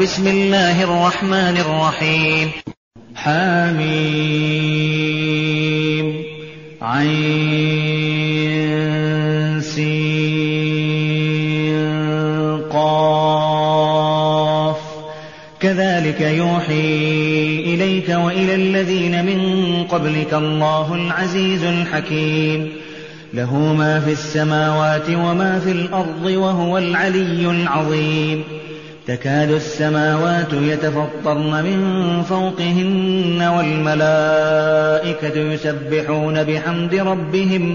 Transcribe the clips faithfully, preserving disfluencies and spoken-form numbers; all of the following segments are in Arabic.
بسم الله الرحمن الرحيم. حميم عين سين قاف كذلك يوحي إليك وإلى الذين من قبلك الله العزيز الحكيم له ما في السماوات وما في الأرض وهو العلي العظيم. تكاد السماوات يتفطرن من فوقهن والملائكة يسبحون بحمد ربهم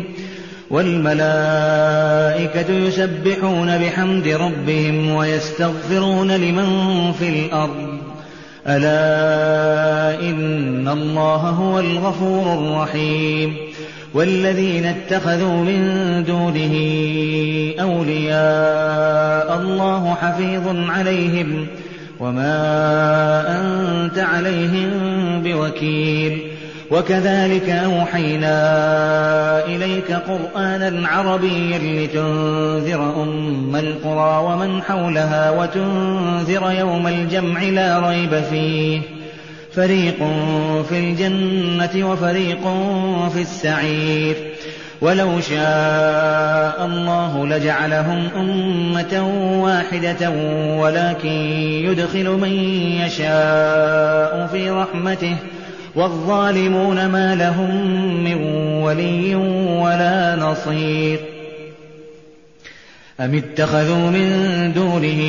والملائكة يسبحون بحمد ربهم ويستغفرون لمن في الأرض ألا إن الله هو الغفور الرحيم. والذين اتخذوا من دونه أولياء الله حفيظ عليهم وما أنت عليهم بوكيل. وكذلك أوحينا إليك قرآنا عربيا لتنذر أم القرى ومن حولها وتنذر يوم الجمع لا ريب فيه فريق في الجنة وفريق في السعير. ولو شاء الله لجعلهم أمة واحدة ولكن يدخل من يشاء في رحمته والظالمون ما لهم من ولي ولا نصير. أم اتخذوا من دونه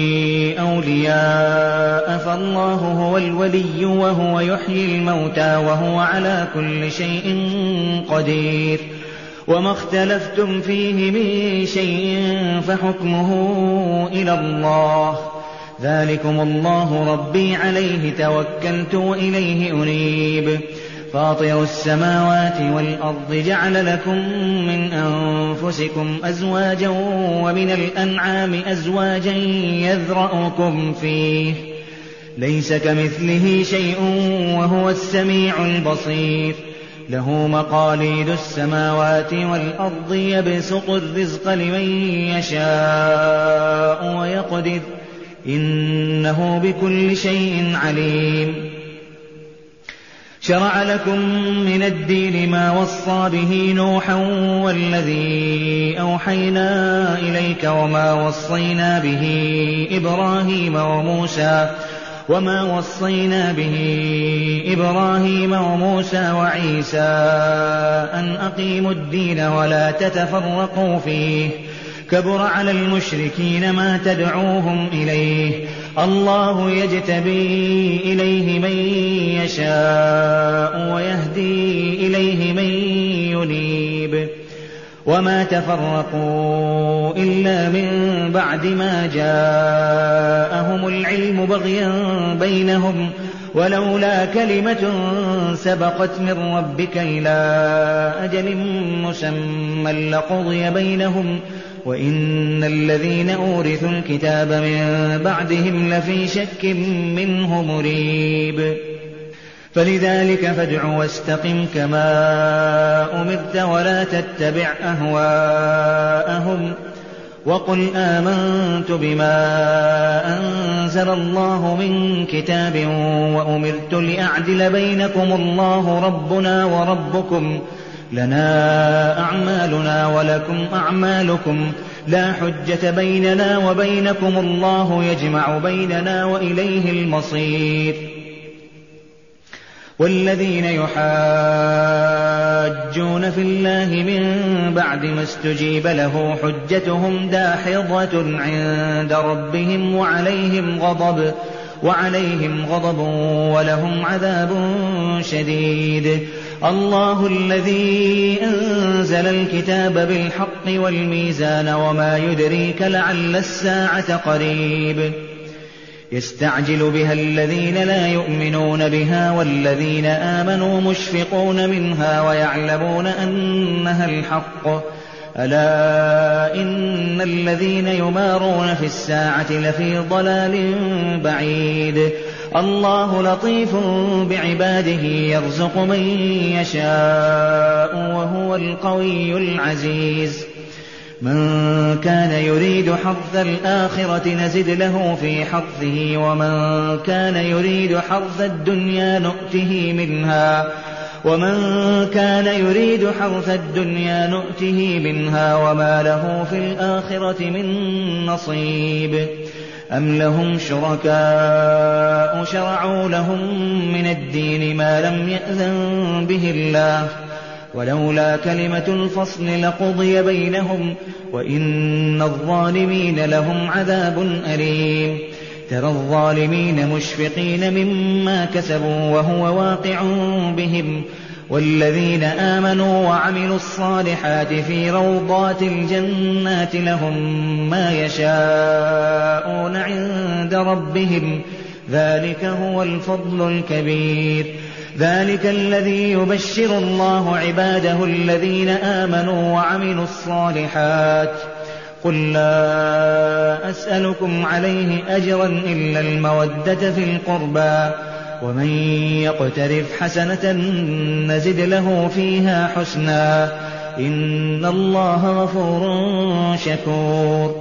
أولياء فالله هو الولي وهو يحيي الموتى وهو على كل شيء قدير. وما اختلفتم فيه من شيء فحكمه إلى الله ذلكم الله ربي عليه توكلت وإليه أنيب. فاطر السماوات والأرض جعل لكم من أنفسكم أزواجا ومن الأنعام أزواجا يذرأكم فيه ليس كمثله شيء وهو السميع البصير. له مقاليد السماوات والأرض يبسط الرزق لمن يشاء ويقدر إنه بكل شيء عليم. شرع لكم من الدين ما وصى به نوحا والذي أوحينا إليك وما وصينا به إبراهيم وموسى وما وصينا به إبراهيم وموسى وعيسى أن أقيموا الدين ولا تتفرقوا فيه كبر على المشركين ما تدعوهم إليه الله يجتبي إليه من يشاء ويهدي إليه من ينيب. وما تفرقوا إلا من بعد ما جاءهم العلم بغيا بينهم ولولا كلمة سبقت من ربك إلى أجل مسمى لقضي بينهم وإن الذين أورثوا الكتاب من بعدهم لفي شك منه مريب. فلذلك فادع واستقم كما أمرت ولا تتبع أهواءهم وقل آمنت بما أنزل الله من كتاب وأمرت لأعدل بينكم الله ربنا وربكم لنا أعمالنا ولكم أعمالكم لا حجة بيننا وبينكم الله يجمع بيننا وإليه المصير. والذين يحاجون في الله من بعد ما استجيب له حجتهم داحضة عند ربهم وعليهم غضب وعليهم غضب ولهم عذاب شديد. الله الذي أنزل الكتاب بالحق والميزان وما يدريك لعل الساعة قريب. يستعجل بها الذين لا يؤمنون بها والذين آمنوا مشفقون منها ويعلمون أنها الحق ألا إن الذين يمارون في الساعة لفي ضلال بعيد. الله لطيف بعباده يرزق من يشاء وهو القوي العزيز. من كان يريد حرث الآخرة نزد له في حرثه ومن كان يريد حرث الدنيا نؤته منها ومن كان يريد حرث الدنيا نؤته منها وما له في الآخرة من نصيب أم لهم شركاء شرعوا لهم من الدين ما لم يأذن به الله ولولا كلمة الفصل لقضي بينهم وإن الظالمين لهم عذاب أليم ترى الظالمين مشفقين مما كسبوا وهو واقع بهم والذين آمنوا وعملوا الصالحات في روضات الجنات لهم ما يشاءون عند ربهم ذلك هو الفضل الكبير ذلك الذي يبشر الله عباده الذين آمنوا وعملوا الصالحات قل لا أسألكم عليه أجرا إلا المودة في القربى ومن يقترف حسنة نزد له فيها حسنا إن الله غفور شكور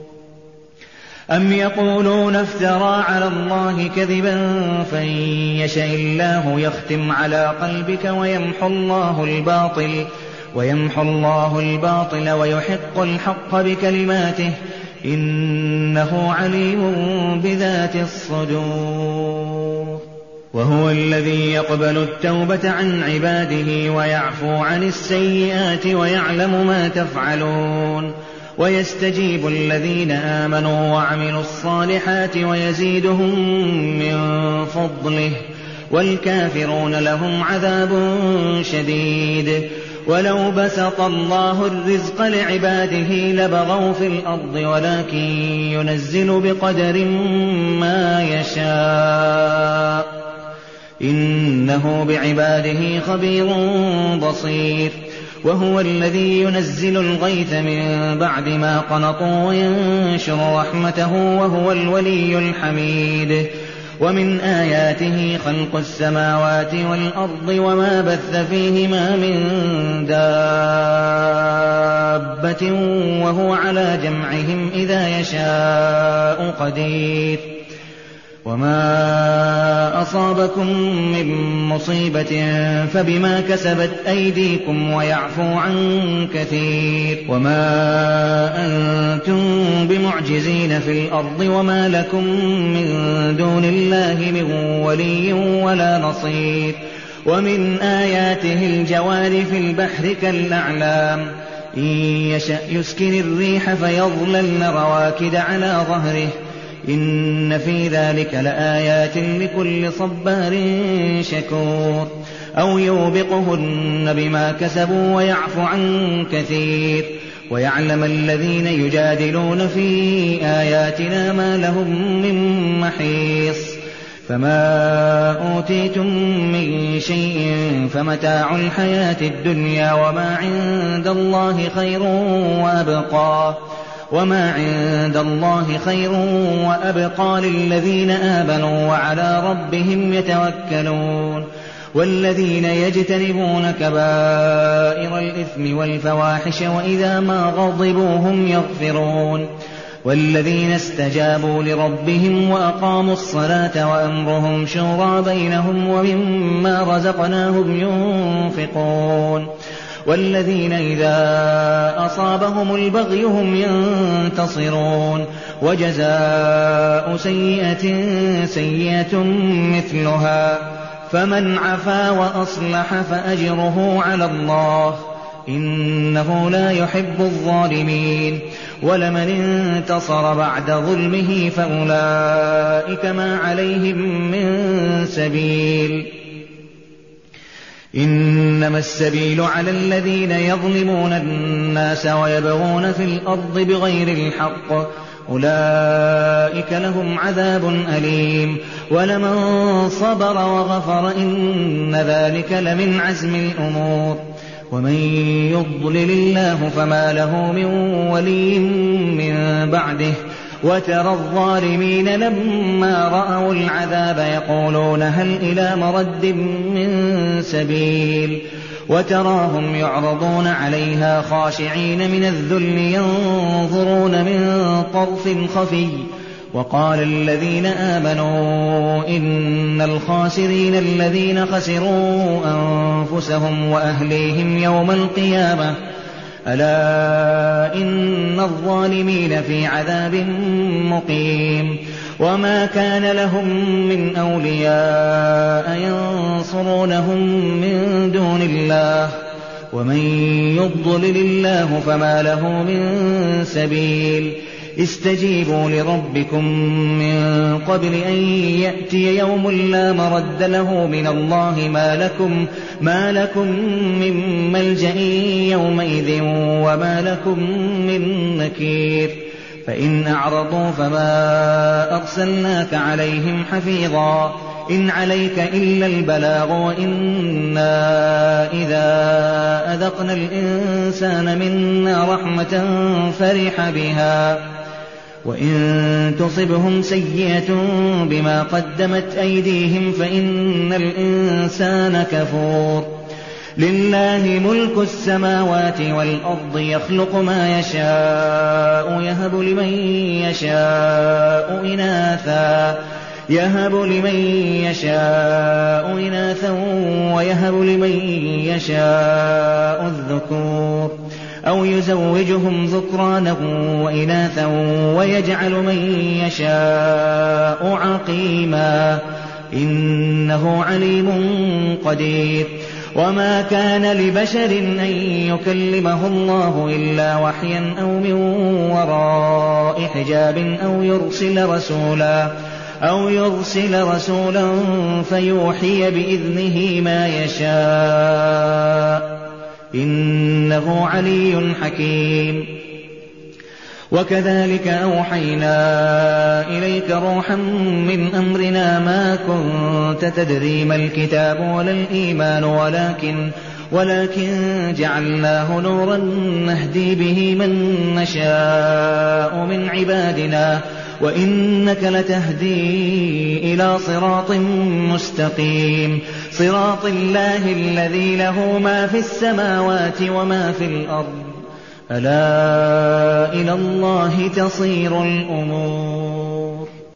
أم يقولون افترى على الله كذبا فإن يشاء الله يختم على قلبك ويمحو الله الباطل ويمحو الله الباطل ويحق الحق بكلماته إنه عليم بذات الصدور وهو الذي يقبل التوبة عن عباده ويعفو عن السيئات ويعلم ما تفعلون ويستجيب الذين آمنوا وعملوا الصالحات ويزيدهم من فضله والكافرون لهم عذاب شديد ولو بسط الله الرزق لعباده لبغوا في الأرض ولكن ينزل بقدر ما يشاء إنه بعباده خبير بصير وهو الذي ينزل الغيث من بعد ما قنطوا وينشر رحمته وهو الولي الحميد ومن آياته خلق السماوات والأرض وما بث فيهما من دابة وهو على جمعهم إذا يشاء قدير وما أصابكم من مصيبة فبما كسبت أيديكم ويعفو عن كثير وما أنتم بمعجزين في الأرض وما لكم من دون الله من ولي ولا نصير ومن آياته الجوار في البحر كالأعلام إن يشأ يسكن الريح فيظللن رواكد على ظهره إن في ذلك لآيات لكل صبار شكور أو يوبقهن بما كسبوا ويعفو عن كثير ويعلم الذين يجادلون في آياتنا ما لهم من محيص فما أوتيتم من شيء فمتاع الحياة الدنيا وما عند الله خير وأبقى وما عند الله خير وأبقى للذين آمنوا وعلى ربهم يتوكلون والذين يجتنبون كبائر الإثم والفواحش وإذا ما غضبوا هم يغفرون والذين استجابوا لربهم وأقاموا الصلاة وأمرهم شورى بينهم ومما رزقناهم ينفقون والذين إذا أصابهم البغي هم ينتصرون وجزاء سيئة سيئة مثلها فمن عفا وأصلح فأجره على الله إنه لا يحب الظالمين ولمن انتصر بعد ظلمه فأولئك ما عليهم من سبيل إنما السبيل على الذين يظلمون الناس ويبغون في الأرض بغير الحق أولئك لهم عذاب أليم ولمن صبر وغفر إن ذلك لمن عزم الأمور ومن يضلل الله فما له من ولي من بعده وترى الظالمين لما رأوا العذاب يقولون هل إلى مرد من سبيل وتراهم يعرضون عليها خاشعين من الذل ينظرون من طرف خفي وقال الذين آمنوا إن الخاسرين الذين خسروا أنفسهم وأهليهم يوم القيامة ألا إن الظالمين في عذاب مقيم وما كان لهم من أولياء ينصرونهم من دون الله ومن يضلل الله فما له من سبيل استجيبوا لربكم من قبل أن يأتي يوم لا مرد له من الله ما لكم, ما لكم من ملجأ يومئذ وما لكم من نكير فإن أعرضوا فما أرسلناك عليهم حفيظا إن عليك إلا البلاغ وإنا إذا أذقنا الإنسان منا رحمة فرح بها وإن تصبهم سيئة بما قدمت أيديهم فإن الإنسان كفور لله ملك السماوات والأرض يخلق ما يشاء يهب لمن يشاء إناثا يهب لمن يشاء إناثا ويهب لمن يشاء الذكور أو يزوجهم ذكرانا وإناثا ويجعل من يشاء عقيما إنه عليم قدير وما كان لبشر أن يكلمه الله إلا وحيا أو من وراء حجاب أو يرسل رسولا أو يرسل رسولا فيوحي بإذنه ما يشاء إنه علي حكيم وكذلك أوحينا إليك روحا من أمرنا ما كنت تدري ما الكتاب ولا الإيمان ولكن ولكن جعلناه نورا نهدي به من نشاء من عبادنا وإنك لتهدي إلى صراط مستقيم صراط الله الذي له ما في السماوات وما في الأرض ألا إلى الله تصير الأمور